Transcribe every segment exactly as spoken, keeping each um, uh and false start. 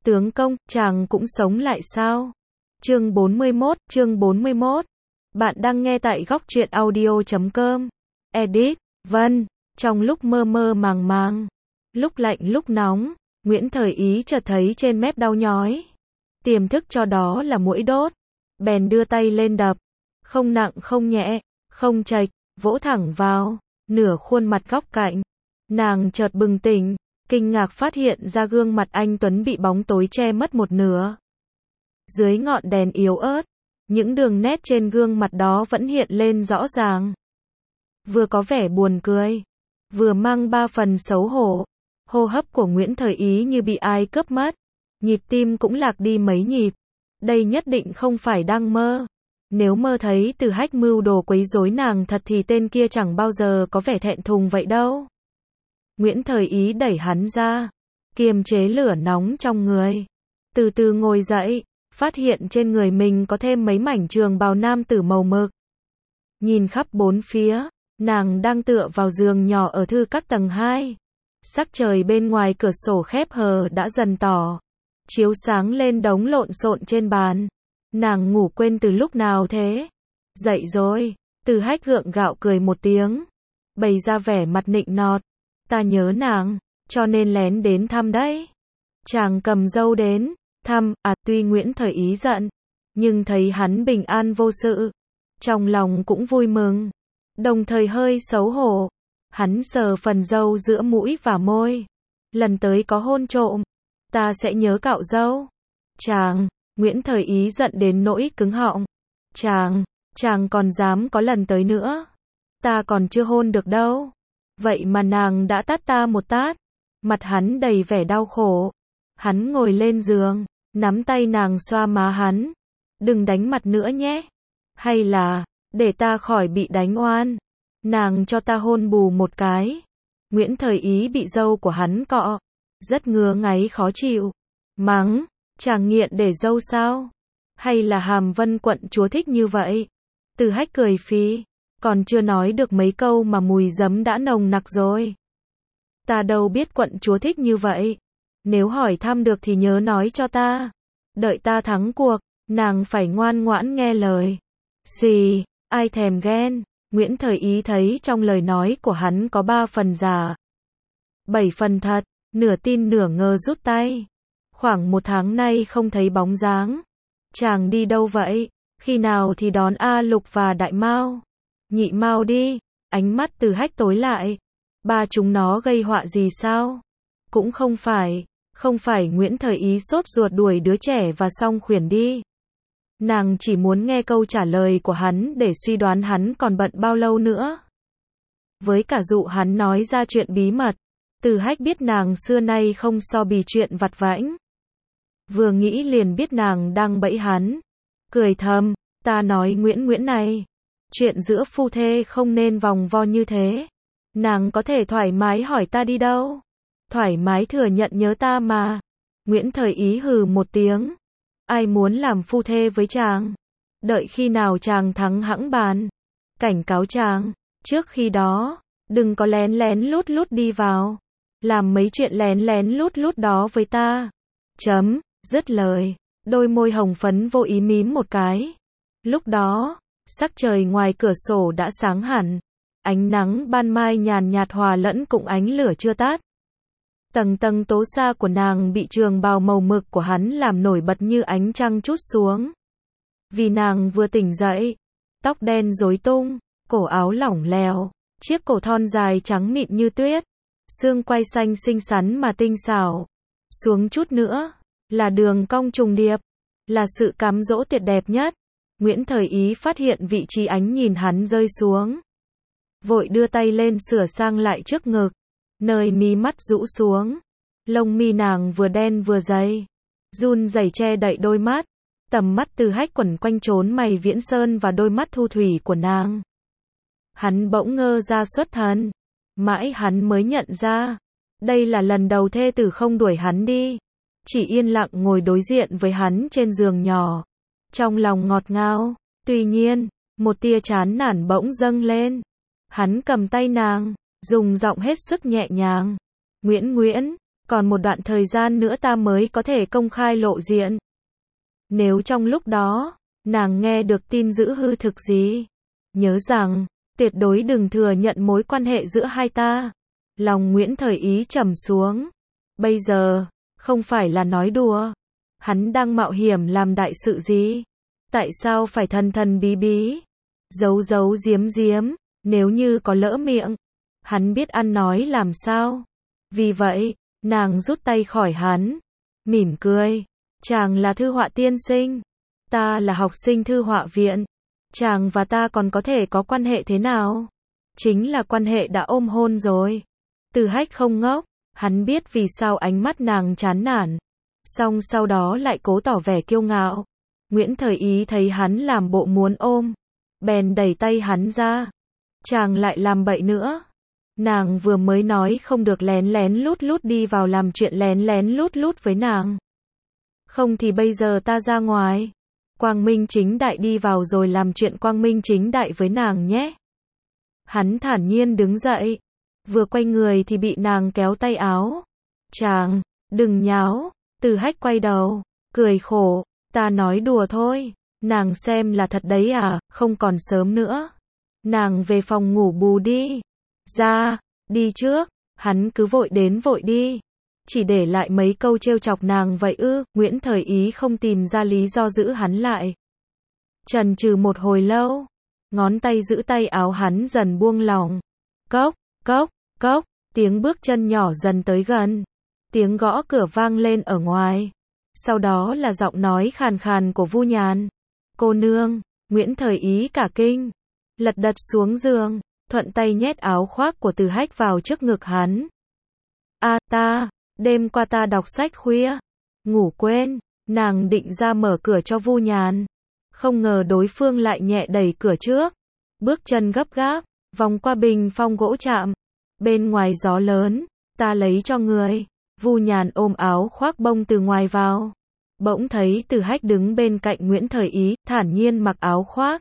Tướng công, chàng cũng sống lại sao? Chương bốn mươi mốt, chương bốn mươi mốt. Bạn đang nghe tại góc truyện audio chấm com. Edit, Vân, trong lúc mơ mơ màng màng, lúc lạnh lúc nóng, Nguyễn Thời Ý chợt thấy trên mép đau nhói. Tiềm thức cho đó là muỗi đốt. Bèn đưa tay lên đập. Không nặng không nhẹ, không chệch, vỗ thẳng vào nửa khuôn mặt góc cạnh. Nàng chợt bừng tỉnh, kinh ngạc phát hiện ra gương mặt anh Tuấn bị bóng tối che mất một nửa. Dưới ngọn đèn yếu ớt, những đường nét trên gương mặt đó vẫn hiện lên rõ ràng. Vừa có vẻ buồn cười, vừa mang ba phần xấu hổ. Hô hấp của Nguyễn Thời Ý như bị ai cướp mất, nhịp tim cũng lạc đi mấy nhịp. Đây nhất định không phải đang mơ. Nếu mơ thấy Từ Hách mưu đồ quấy rối nàng thật thì tên kia chẳng bao giờ có vẻ thẹn thùng vậy đâu. Nguyễn Thời Ý đẩy hắn ra, kiềm chế lửa nóng trong người. Từ từ ngồi dậy, phát hiện trên người mình có thêm mấy mảnh trường bào nam tử màu mực. Nhìn khắp bốn phía, nàng đang tựa vào giường nhỏ ở thư các tầng hai. Sắc trời bên ngoài cửa sổ khép hờ đã dần tỏ, chiếu sáng lên đống lộn xộn trên bàn. Nàng ngủ quên từ lúc nào thế? Dậy rồi. Từ Hách gượng gạo cười một tiếng, bày ra vẻ mặt nịnh nọt. Ta nhớ nàng, cho nên lén đến thăm đấy. Chàng cầm dâu đến thăm, à tuy Nguyễn Thời Ý giận, nhưng thấy hắn bình an vô sự, trong lòng cũng vui mừng, đồng thời hơi xấu hổ. Hắn sờ phần dâu giữa mũi và môi. Lần tới có hôn trộm, ta sẽ nhớ cạo dâu. Chàng, Nguyễn Thời Ý giận đến nỗi cứng họng. Chàng, chàng còn dám có lần tới nữa. Ta còn chưa hôn được đâu. Vậy mà nàng đã tát ta một tát. Mặt hắn đầy vẻ đau khổ. Hắn ngồi lên giường, nắm tay nàng xoa má hắn. Đừng đánh mặt nữa nhé. Hay là, để ta khỏi bị đánh oan. Nàng cho ta hôn bù một cái. Nguyễn Thời Ý bị dâu của hắn cọ, rất ngứa ngáy khó chịu. Mắng, chàng nghiện để dâu sao? Hay là Hàm Vân quận chúa thích như vậy? Từ Hách cười phì, còn chưa nói được mấy câu mà mùi giấm đã nồng nặc rồi. Ta đâu biết quận chúa thích như vậy. Nếu hỏi thăm được thì nhớ nói cho ta. Đợi ta thắng cuộc, nàng phải ngoan ngoãn nghe lời. Xì, ai thèm ghen. Nguyễn Thời Ý thấy trong lời nói của hắn có ba phần giả, bảy phần thật, nửa tin nửa ngờ rút tay. Khoảng một tháng nay không thấy bóng dáng. Chàng đi đâu vậy? Khi nào thì đón A Lục và Đại Mao? Nhị Mao đi. Ánh mắt Từ Hách tối lại. Ba chúng nó gây họa gì sao? Cũng không phải, không phải. Nguyễn Thời Ý sốt ruột đuổi đứa trẻ và xong khuyển đi. Nàng chỉ muốn nghe câu trả lời của hắn để suy đoán hắn còn bận bao lâu nữa. Với cả dụ hắn nói ra chuyện bí mật, Từ Hách biết nàng xưa nay không so bì chuyện vặt vãnh. Vừa nghĩ liền biết nàng đang bẫy hắn. Cười thầm, ta nói Nguyễn Nguyễn này, chuyện giữa phu thê không nên vòng vo như thế. Nàng có thể thoải mái hỏi ta đi đâu. Thoải mái thừa nhận nhớ ta mà. Nguyễn Thời Ý hừ một tiếng. Ai muốn làm phu thê với chàng? Đợi khi nào chàng thắng hẵng bàn. Cảnh cáo chàng, trước khi đó, đừng có lén lén lút lút đi vào. Làm mấy chuyện lén lén lút lút đó với ta. Chấm, dứt lời, đôi môi hồng phấn vô ý mím một cái. Lúc đó, sắc trời ngoài cửa sổ đã sáng hẳn. Ánh nắng ban mai nhàn nhạt hòa lẫn cùng ánh lửa chưa tắt. Tầng tầng tố sa của nàng bị trường bào màu mực của hắn làm nổi bật như ánh trăng trút xuống. Vì nàng vừa tỉnh dậy, tóc đen rối tung, cổ áo lỏng lẻo, chiếc cổ thon dài trắng mịn như tuyết, xương quai xanh xinh xắn mà tinh xảo. Xuống chút nữa, là đường cong trùng điệp, là sự cám dỗ tuyệt đẹp nhất. Nguyễn Thời Ý phát hiện vị trí ánh nhìn hắn rơi xuống. Vội đưa tay lên sửa sang lại trước ngực. Nơi mí mắt rũ xuống, lông mi nàng vừa đen vừa dày, run rẩy che đậy đôi mắt. Tầm mắt Từ Hách quẩn quanh chốn mày viễn sơn và đôi mắt thu thủy của nàng. Hắn bỗng ngơ ra xuất thần, mãi hắn mới nhận ra, đây là lần đầu thê tử không đuổi hắn đi, chỉ yên lặng ngồi đối diện với hắn trên giường nhỏ. Trong lòng ngọt ngào, tuy nhiên, một tia chán nản bỗng dâng lên. Hắn cầm tay nàng, dùng giọng hết sức nhẹ nhàng. Nguyễn Nguyễn, còn một đoạn thời gian nữa ta mới có thể công khai lộ diện. Nếu trong lúc đó, nàng nghe được tin dữ hư thực gì, nhớ rằng, tuyệt đối đừng thừa nhận mối quan hệ giữa hai ta. Lòng Nguyễn Thời Ý trầm xuống. Bây giờ, không phải là nói đùa. Hắn đang mạo hiểm làm đại sự gì? Tại sao phải thần thần bí bí? Giấu giấu giếm giếm, nếu như có lỡ miệng, hắn biết ăn nói làm sao? Vì vậy, nàng rút tay khỏi hắn, mỉm cười. Chàng là thư họa tiên sinh, ta là học sinh thư họa viện. Chàng và ta còn có thể có quan hệ thế nào? Chính là quan hệ đã ôm hôn rồi. Từ Hách không ngốc, hắn biết vì sao ánh mắt nàng chán nản. Song sau đó lại cố tỏ vẻ kiêu ngạo. Nguyễn Thời Ý thấy hắn làm bộ muốn ôm, bèn đẩy tay hắn ra. Chàng lại làm bậy nữa. Nàng vừa mới nói không được lén lén lút lút đi vào làm chuyện lén lén lút lút với nàng. Không thì bây giờ ta ra ngoài, quang minh chính đại đi vào rồi làm chuyện quang minh chính đại với nàng nhé. Hắn thản nhiên đứng dậy, vừa quay người thì bị nàng kéo tay áo. Chàng, đừng nháo. Từ Hách quay đầu, cười khổ, ta nói đùa thôi. Nàng xem là thật đấy à, không còn sớm nữa. Nàng về phòng ngủ bù đi. Ra, đi trước. Hắn cứ vội đến vội đi, chỉ để lại mấy câu trêu chọc nàng vậy ư? Nguyễn Thời Ý không tìm ra lý do giữ hắn lại. Chần chừ một hồi lâu, ngón tay giữ tay áo hắn dần buông lỏng. Cốc, cốc, cốc, tiếng bước chân nhỏ dần tới gần. Tiếng gõ cửa vang lên ở ngoài. Sau đó là giọng nói khàn khàn của Vu Nhàn. Cô nương. Nguyễn Thời Ý cả kinh, lật đật xuống giường, thuận tay nhét áo khoác của Từ Hách vào trước ngực hắn. A à, ta, đêm qua ta đọc sách khuya, ngủ quên. Nàng định ra mở cửa cho Vu Nhàn, không ngờ đối phương lại nhẹ đẩy cửa trước. Bước chân gấp gáp, vòng qua bình phong gỗ chạm. Bên ngoài gió lớn, ta lấy cho người. Vu Nhàn ôm áo khoác bông từ ngoài vào. Bỗng thấy Từ Hách đứng bên cạnh Nguyễn Thời Ý, thản nhiên mặc áo khoác.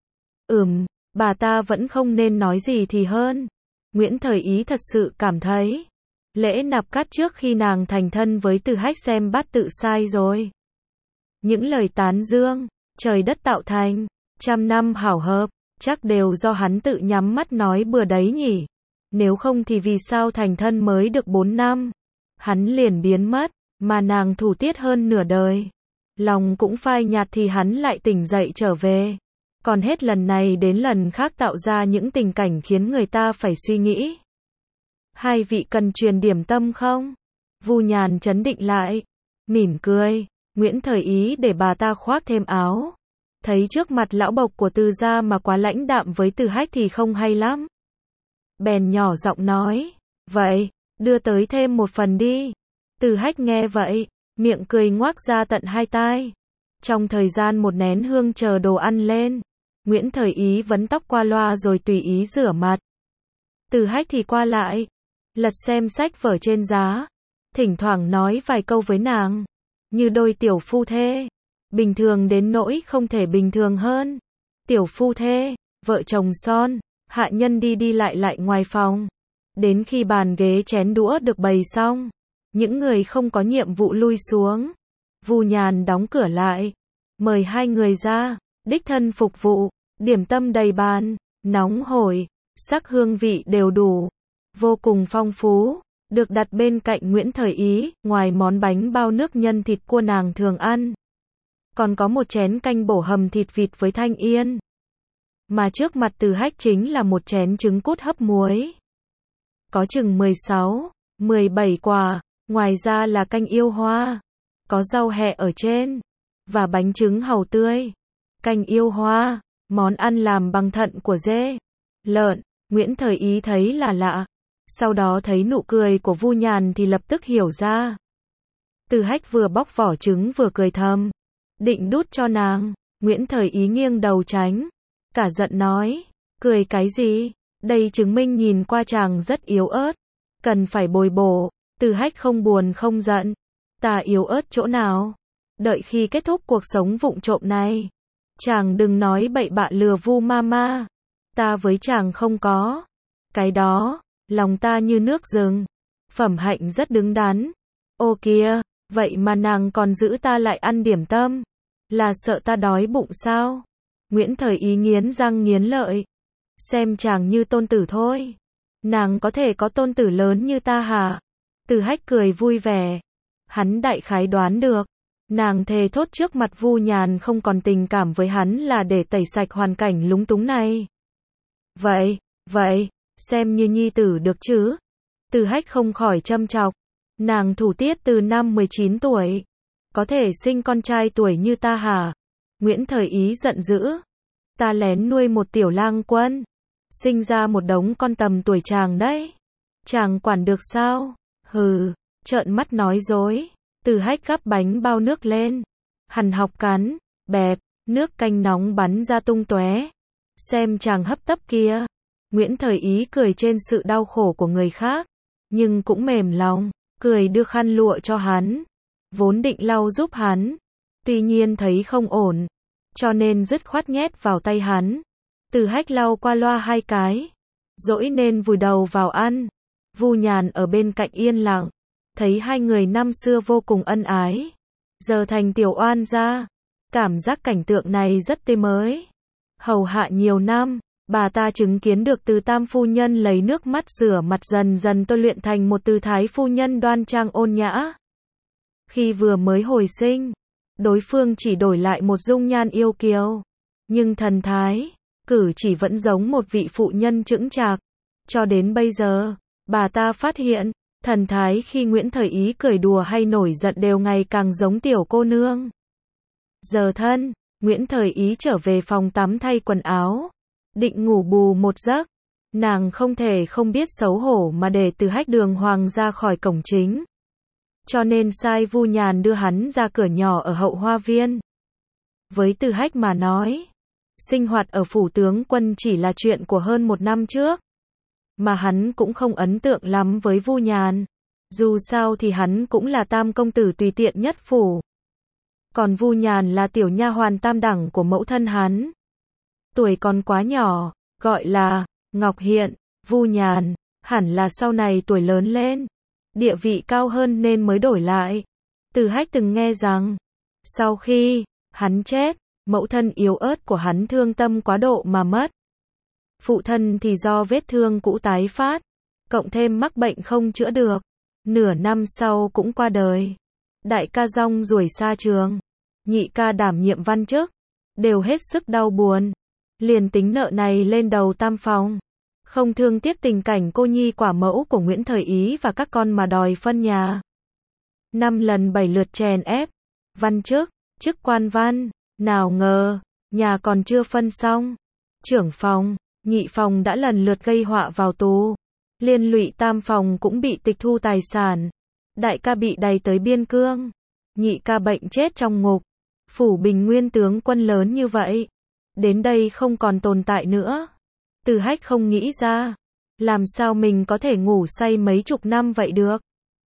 Ừm, bà ta vẫn không nên nói gì thì hơn. Nguyễn Thời Ý thật sự cảm thấy lễ nạp cắt trước khi nàng thành thân với Từ Hách xem bắt tự sai rồi. Những lời tán dương, trời đất tạo thành, trăm năm hảo hợp, chắc đều do hắn tự nhắm mắt nói bừa đấy nhỉ. Nếu không thì vì sao thành thân mới được bốn năm, hắn liền biến mất, mà nàng thủ tiết hơn nửa đời. Lòng cũng phai nhạt thì hắn lại tỉnh dậy trở về. Còn hết lần này đến lần khác tạo ra những tình cảnh khiến người ta phải suy nghĩ. Hai vị cần truyền điểm tâm không? Vu Nhàn trấn định lại, mỉm cười. Nguyễn Thời Ý để bà ta khoác thêm áo. Thấy trước mặt lão bộc của Từ gia mà quá lãnh đạm với Từ Hách thì không hay lắm. Bèn nhỏ giọng nói, vậy, đưa tới thêm một phần đi. Từ Hách nghe vậy, miệng cười ngoác ra tận hai tai. Trong thời gian một nén hương chờ đồ ăn lên, Nguyễn Thời Ý vấn tóc qua loa rồi tùy ý rửa mặt. Từ Hách thì qua lại, lật xem sách vở trên giá, thỉnh thoảng nói vài câu với nàng, như đôi tiểu phu thê, bình thường đến nỗi không thể bình thường hơn. Tiểu phu thê, vợ chồng son, hạ nhân đi đi lại lại ngoài phòng. Đến khi bàn ghế chén đũa được bày xong, những người không có nhiệm vụ lui xuống. Vu Nhàn đóng cửa lại, mời hai người ra, đích thân phục vụ, điểm tâm đầy bàn, nóng hổi, sắc hương vị đều đủ, vô cùng phong phú, được đặt bên cạnh Nguyễn Thời Ý. Ngoài món bánh bao nước nhân thịt cua nàng thường ăn, còn có một chén canh bổ hầm thịt vịt với thanh yên. Mà trước mặt Từ Hách chính là một chén trứng cút hấp muối. Có chừng mười sáu, mười bảy quả, ngoài ra là canh yêu hoa, có rau hẹ ở trên, và bánh trứng hàu tươi. Canh yêu hoa, món ăn làm bằng thận của dê, lợn. Nguyễn Thời Ý thấy là lạ, sau đó thấy nụ cười của Vu Nhàn thì lập tức hiểu ra. Từ Hách vừa bóc vỏ trứng vừa cười thầm, định đút cho nàng. Nguyễn Thời Ý nghiêng đầu tránh, cả giận nói, cười cái gì, đây chứng minh nhìn qua chàng rất yếu ớt, cần phải bồi bổ. Từ Hách không buồn không giận, ta yếu ớt chỗ nào? Đợi khi kết thúc cuộc sống vụng trộm này, chàng đừng nói bậy bạ lừa Vu mama. Ta với chàng không có cái đó, lòng ta như nước rừng, phẩm hạnh rất đứng đắn, Ô kìa, vậy mà nàng còn giữ ta lại ăn điểm tâm. Là sợ ta đói bụng sao? Nguyễn Thời Ý nghiến răng nghiến lợi. Xem chàng như tôn tử thôi. Nàng có thể có tôn tử lớn như ta hả? Từ Hách cười vui vẻ. Hắn đại khái đoán được. Nàng thề thốt trước mặt Vu Nhàn không còn tình cảm với hắn là để tẩy sạch hoàn cảnh lúng túng này. Vậy, vậy, xem như nhi tử được chứ? Từ Hách không khỏi châm chọc. Nàng thủ tiết từ năm mười chín tuổi. Có thể sinh con trai tuổi như ta hả? Nguyễn Thời Ý giận dữ. Ta lén nuôi một tiểu lang quân. Sinh ra một đống con tầm tuổi chàng đấy. Chàng quản được sao? Hừ, trợn mắt nói dối. Từ Hách gắp bánh bao nước lên. Hằn học cắn, bẹp, nước canh nóng bắn ra tung tóe. Xem chàng hấp tấp kia. Nguyễn Thời Ý cười trên sự đau khổ của người khác. Nhưng cũng mềm lòng, cười đưa khăn lụa cho hắn. Vốn định lau giúp hắn. Tuy nhiên thấy không ổn. Cho nên dứt khoát nhét vào tay hắn. Từ Hách lau qua loa hai cái. Dỗi nên vùi đầu vào ăn. Vu Nhàn ở bên cạnh yên lặng. Thấy hai người năm xưa vô cùng ân ái. Giờ thành tiểu oan gia. Cảm giác cảnh tượng này rất tươi mới. Hầu hạ nhiều năm, bà ta chứng kiến được từ tam phu nhân lấy nước mắt rửa mặt dần dần tôi luyện thành một từ thái phu nhân đoan trang ôn nhã. Khi vừa mới hồi sinh, đối phương chỉ đổi lại một dung nhan yêu kiều. Nhưng thần thái, cử chỉ vẫn giống một vị phụ nhân chững chạc. Cho đến bây giờ, bà ta phát hiện, thần thái khi Nguyễn Thời Ý cười đùa hay nổi giận đều ngày càng giống tiểu cô nương. Giờ thân, Nguyễn Thời Ý trở về phòng tắm thay quần áo. Định ngủ bù một giấc. Nàng không thể không biết xấu hổ mà để Từ Hách đường hoàng ra khỏi cổng chính. Cho nên sai Vu Nhàn đưa hắn ra cửa nhỏ ở hậu hoa viên. Với Từ Hách mà nói, sinh hoạt ở phủ tướng quân chỉ là chuyện của hơn một năm trước. Mà hắn cũng không ấn tượng lắm với Vu Nhàn. Dù sao thì hắn cũng là tam công tử tùy tiện nhất phủ. Còn Vu Nhàn là tiểu nha hoàn tam đẳng của mẫu thân hắn. Tuổi còn quá nhỏ, gọi là Ngọc Hiện. Vu Nhàn hẳn là sau này tuổi lớn lên, địa vị cao hơn nên mới đổi lại. Từ Hách từng nghe rằng, sau khi hắn chết, mẫu thân yếu ớt của hắn thương tâm quá độ mà mất. Phụ thân thì do vết thương cũ tái phát, cộng thêm mắc bệnh không chữa được, nửa năm sau cũng qua đời. Đại ca rong ruổi xa trường, nhị ca đảm nhiệm văn chức, đều hết sức đau buồn. Liền tính nợ này lên đầu tam phòng, không thương tiếc tình cảnh cô nhi quả mẫu của Nguyễn Thời Ý và các con mà đòi phân nhà. Năm lần bảy lượt chèn ép, văn chức, chức quan văn, nào ngờ, nhà còn chưa phân xong. Trưởng phòng, nhị phòng đã lần lượt gây họa vào tù. Liên lụy tam phòng cũng bị tịch thu tài sản. Đại ca bị đày tới biên cương. Nhị ca bệnh chết trong ngục. Phủ Bình Nguyên tướng quân lớn như vậy, đến đây không còn tồn tại nữa. Từ Hách không nghĩ ra, làm sao mình có thể ngủ say mấy chục năm vậy được.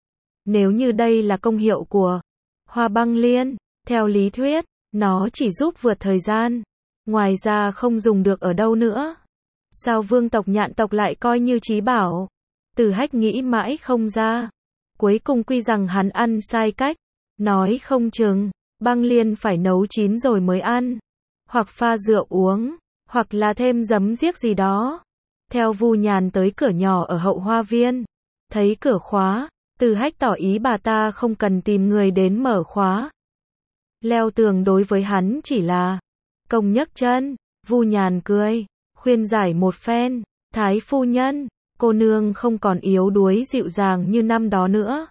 Nếu như đây là công hiệu của Hoa Băng Liên, theo lý thuyết, nó chỉ giúp vượt thời gian. Ngoài ra không dùng được ở đâu nữa. Sao vương tộc Nhạn tộc lại coi như trí bảo? Từ Hách nghĩ mãi không ra. Cuối cùng quy rằng hắn ăn sai cách. Nói không chừng, băng liên phải nấu chín rồi mới ăn. Hoặc pha rượu uống, hoặc là thêm giấm giếc gì đó. Theo Vu Nhàn tới cửa nhỏ ở hậu hoa viên. Thấy cửa khóa, Từ Hách tỏ ý bà ta không cần tìm người đến mở khóa. Leo tường đối với hắn chỉ là công nhấc chân. Vu Nhàn cười, khuyên giải một phen. Thái phu nhân, cô nương không còn yếu đuối dịu dàng như năm đó nữa.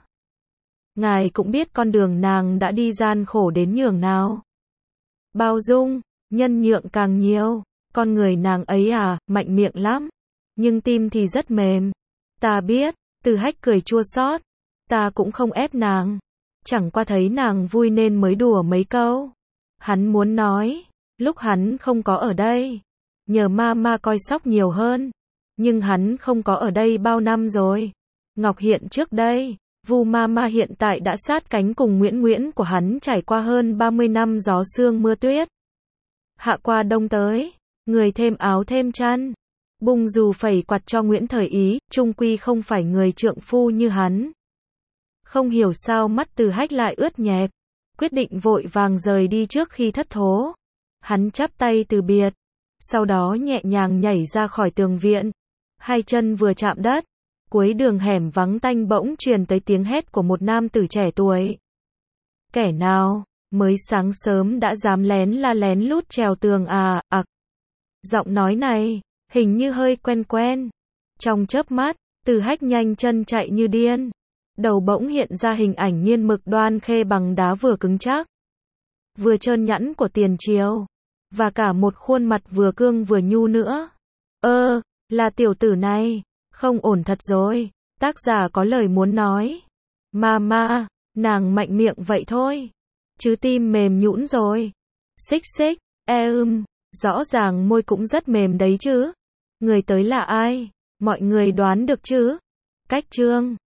Ngài cũng biết con đường nàng đã đi gian khổ đến nhường nào. Bao dung, nhân nhượng càng nhiều. Con người nàng ấy à, mạnh miệng lắm. Nhưng tim thì rất mềm. Ta biết, Từ Hách cười chua xót. Ta cũng không ép nàng. Chẳng qua thấy nàng vui nên mới đùa mấy câu. Hắn muốn nói, lúc hắn không có ở đây, nhờ ma ma coi sóc nhiều hơn. Nhưng hắn không có ở đây bao năm rồi. Ngọc Hiện trước đây, Vu ma ma hiện tại đã sát cánh cùng Nguyễn Nguyễn của hắn trải qua hơn ba mươi năm gió sương mưa tuyết. Hạ qua đông tới, người thêm áo thêm chăn, bung dù phẩy quạt cho Nguyễn Thời Ý, chung quy không phải người trượng phu như hắn. Không hiểu sao mắt Từ Hách lại ướt nhẹp, quyết định vội vàng rời đi trước khi thất thố. Hắn chắp tay từ biệt, sau đó nhẹ nhàng nhảy ra khỏi tường viện. Hai chân vừa chạm đất, cuối đường hẻm vắng tanh bỗng truyền tới tiếng hét của một nam tử trẻ tuổi. Kẻ nào, mới sáng sớm đã dám lén la lén lút trèo tường à, ặc. Giọng nói này, hình như hơi quen quen. Trong chớp mắt, Từ Hách nhanh chân chạy như điên. Đầu bỗng hiện ra hình ảnh nghiên mực đoan khê bằng đá vừa cứng chắc, vừa trơn nhẵn của tiền triều. Và cả một khuôn mặt vừa cương vừa nhu nữa. Ơ, là tiểu tử này, không ổn thật rồi. Tác giả có lời muốn nói. Ma ma, nàng mạnh miệng vậy thôi. Chứ tim mềm nhũn rồi. Xích xích, e ưm, rõ ràng môi cũng rất mềm đấy chứ. Người tới là ai? Mọi người đoán được chứ? Cách chương